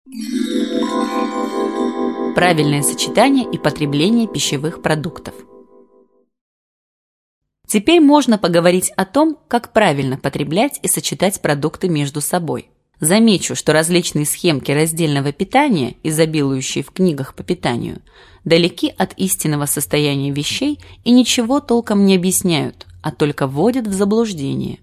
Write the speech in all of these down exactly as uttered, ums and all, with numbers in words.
Правильное сочетание и потребление пищевых продуктов. Теперь можно поговорить о том, как правильно потреблять и сочетать продукты между собой. Замечу, что различные схемки раздельного питания, изобилующие в книгах по питанию, далеки от истинного состояния вещей и ничего толком не объясняют, а только вводят в заблуждение.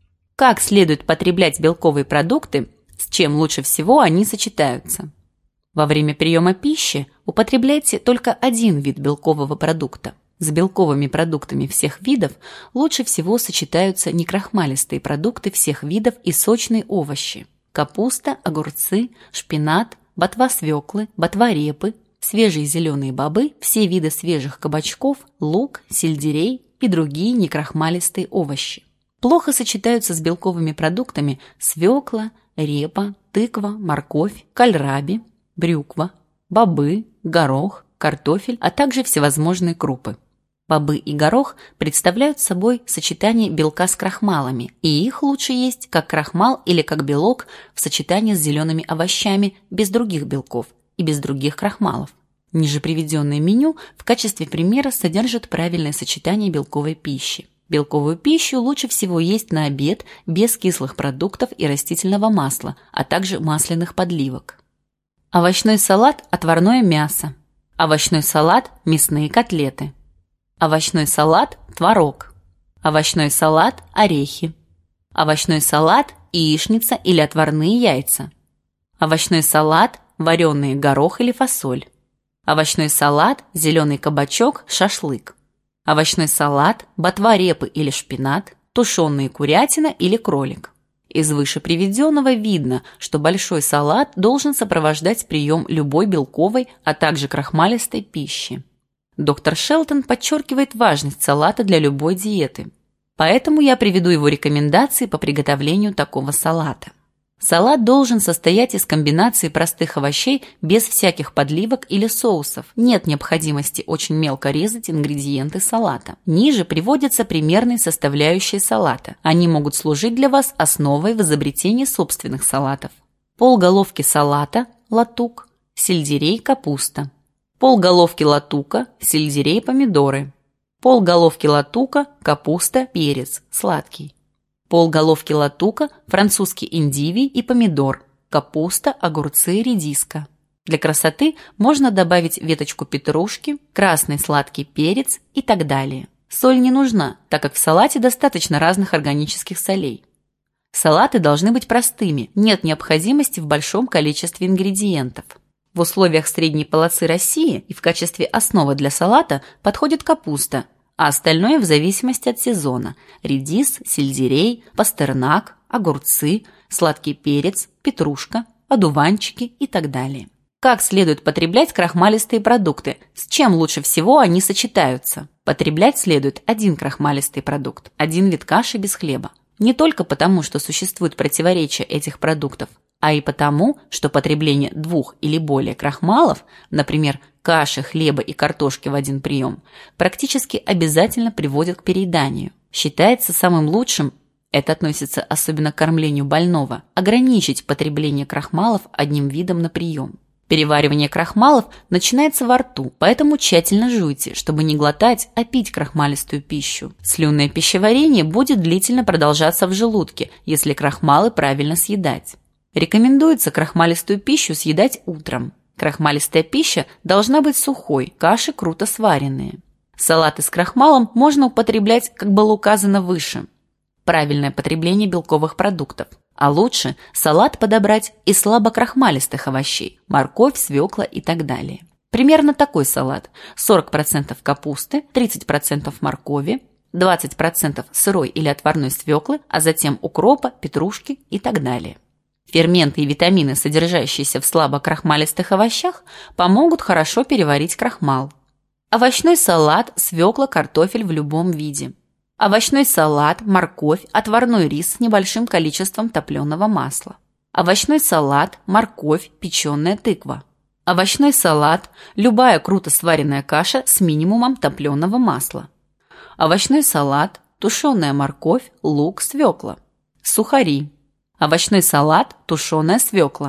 Как следует потреблять белковые продукты, с чем лучше всего они сочетаются? Во время приема пищи употребляйте только один вид белкового продукта. С белковыми продуктами всех видов лучше всего сочетаются некрахмалистые продукты всех видов и сочные овощи. Капуста, огурцы, шпинат, ботва свеклы, ботва репы, свежие зеленые бобы, все виды свежих кабачков, лук, сельдерей и другие некрахмалистые овощи. Плохо сочетаются с белковыми продуктами свекла, репа, тыква, морковь, кальраби, брюква, бобы, горох, картофель, а также всевозможные крупы. Бобы и горох представляют собой сочетание белка с крахмалами, и их лучше есть как крахмал или как белок в сочетании с зелеными овощами без других белков и без других крахмалов. Ниже приведенное меню в качестве примера содержит правильное сочетание белковой пищи. Белковую пищу лучше всего есть на обед без кислых продуктов и растительного масла, а также масляных подливок. Овощной салат – отварное мясо. Овощной салат – мясные котлеты. Овощной салат – творог. Овощной салат – орехи. Овощной салат – яичница или отварные яйца. Овощной салат – вареный горох или фасоль. Овощной салат – зеленый кабачок, шашлык. Овощной салат – ботва репы или шпинат, тушеные курятина или кролик. Из выше приведенного видно, что большой салат должен сопровождать прием любой белковой, а также крахмалистой пищи. Доктор Шелтон подчеркивает важность салата для любой диеты, поэтому я приведу его рекомендации по приготовлению такого салата. Салат должен состоять из комбинации простых овощей без всяких подливок или соусов. Нет необходимости очень мелко резать ингредиенты салата. Ниже приводятся примерные составляющие салата. Они могут служить для вас основой в изобретении собственных салатов. Полголовки салата – латук, сельдерей, капуста. Полголовки латука, сельдерей, помидоры. Полголовки латука, капуста, перец, сладкий. Полголовки латука, французский эндивий и помидор, капуста, огурцы, редиска. Для красоты можно добавить веточку петрушки, красный сладкий перец и так далее. Соль не нужна, так как в салате достаточно разных органических солей. Салаты должны быть простыми, нет необходимости в большом количестве ингредиентов. В условиях средней полосы России и в качестве основы для салата подходит капуста, а остальное в зависимости от сезона – редис, сельдерей, пастернак, огурцы, сладкий перец, петрушка, одуванчики и так далее. Как следует потреблять крахмалистые продукты? С чем лучше всего они сочетаются? Потреблять следует один крахмалистый продукт, один вид каши без хлеба. Не только потому, что существует противоречие этих продуктов, а и потому, что потребление двух или более крахмалов, например, каши, хлеба и картошки в один прием, практически обязательно приводит к перееданию. Считается самым лучшим, это относится особенно к кормлению больного, ограничить потребление крахмалов одним видом на прием. Переваривание крахмалов начинается во рту, поэтому тщательно жуйте, чтобы не глотать, а пить крахмалистую пищу. Слюнное пищеварение будет длительно продолжаться в желудке, если крахмалы правильно съедать. Рекомендуется крахмалистую пищу съедать утром. Крахмалистая пища должна быть сухой, каши круто сваренные. Салаты с крахмалом можно употреблять, как было указано выше. Правильное потребление белковых продуктов. А лучше салат подобрать из слабокрахмалистых овощей – морковь, свекла и так далее. Примерно такой салат: сорок процентов капусты, тридцать процентов моркови, двадцать процентов сырой или отварной свеклы, а затем укропа, петрушки и так далее. Ферменты и витамины, содержащиеся в слабокрахмалистых овощах, помогут хорошо переварить крахмал. Овощной салат, свекла, картофель в любом виде. Овощной салат, морковь, отварной рис с небольшим количеством топленого масла. Овощной салат, морковь, печеная тыква. Овощной салат, любая круто сваренная каша с минимумом топленого масла. Овощной салат, тушеная морковь, лук, свекла. Сухари. Овощной салат, тушеная свекла.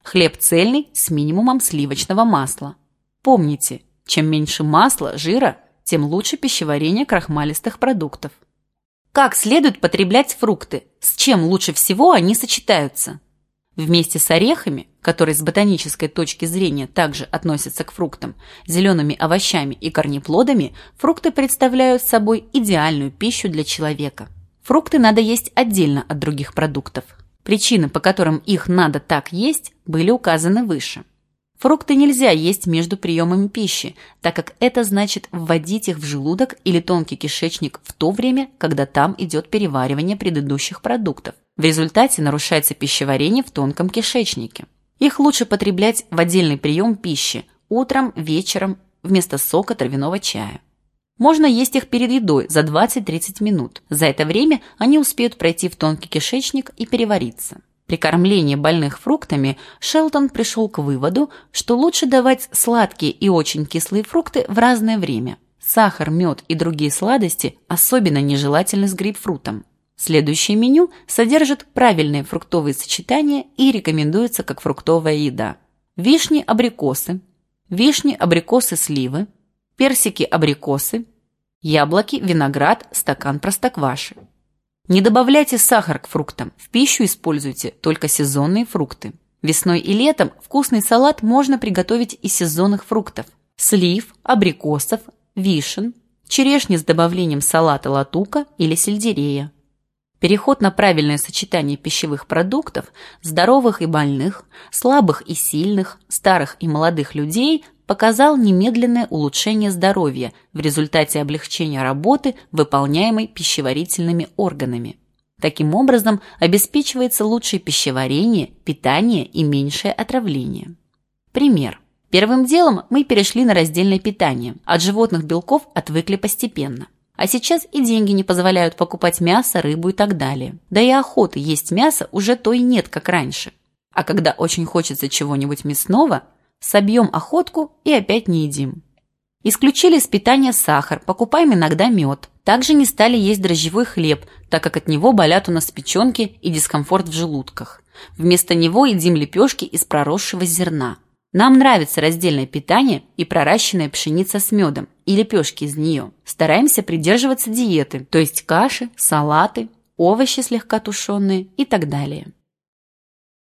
Хлеб цельный с минимумом сливочного масла. Помните, чем меньше масла, жира, тем лучше пищеварение крахмалистых продуктов. Как следует потреблять фрукты? С чем лучше всего они сочетаются? Вместе с орехами, которые с ботанической точки зрения также относятся к фруктам, зелеными овощами и корнеплодами, фрукты представляют собой идеальную пищу для человека. Фрукты надо есть отдельно от других продуктов. Причины, по которым их надо так есть, были указаны выше. Фрукты нельзя есть между приемами пищи, так как это значит вводить их в желудок или тонкий кишечник в то время, когда там идет переваривание предыдущих продуктов. В результате нарушается пищеварение в тонком кишечнике. Их лучше потреблять в отдельный прием пищи – утром, вечером, вместо сока травяного чая. Можно есть их перед едой за двадцать-тридцать минут. За это время они успеют пройти в тонкий кишечник и перевариться. При кормлении больных фруктами Шелтон пришел к выводу, что лучше давать сладкие и очень кислые фрукты в разное время. Сахар, мед и другие сладости особенно нежелательны с грейпфрутом. Следующее меню содержит правильные фруктовые сочетания и рекомендуется как фруктовая еда. Вишни-абрикосы, вишни-абрикосы-сливы, персики-абрикосы, яблоки, виноград, стакан простокваши. Не добавляйте сахар к фруктам, в пищу используйте только сезонные фрукты. Весной и летом вкусный салат можно приготовить из сезонных фруктов – слив, абрикосов, вишен, черешни с добавлением салата латука или сельдерея. Переход на правильное сочетание пищевых продуктов здоровых и больных, слабых и сильных, старых и молодых людей показал немедленное улучшение здоровья в результате облегчения работы, выполняемой пищеварительными органами. Таким образом, обеспечивается лучшее пищеварение, питание и меньшее отравление. Пример. Первым делом мы перешли на раздельное питание, от животных белков отвыкли постепенно. А сейчас и деньги не позволяют покупать мясо, рыбу и так далее. Да и охоты есть мясо уже то и нет, как раньше. А когда очень хочется чего-нибудь мясного, собьем охотку и опять не едим. Исключили из питания сахар, покупаем иногда мед. Также не стали есть дрожжевой хлеб, так как от него болят у нас печенки и дискомфорт в желудках. Вместо него едим лепешки из проросшего зерна. Нам нравится раздельное питание и проращенная пшеница с медом и лепешки из нее. Стараемся придерживаться диеты, то есть каши, салаты, овощи слегка тушеные и так далее.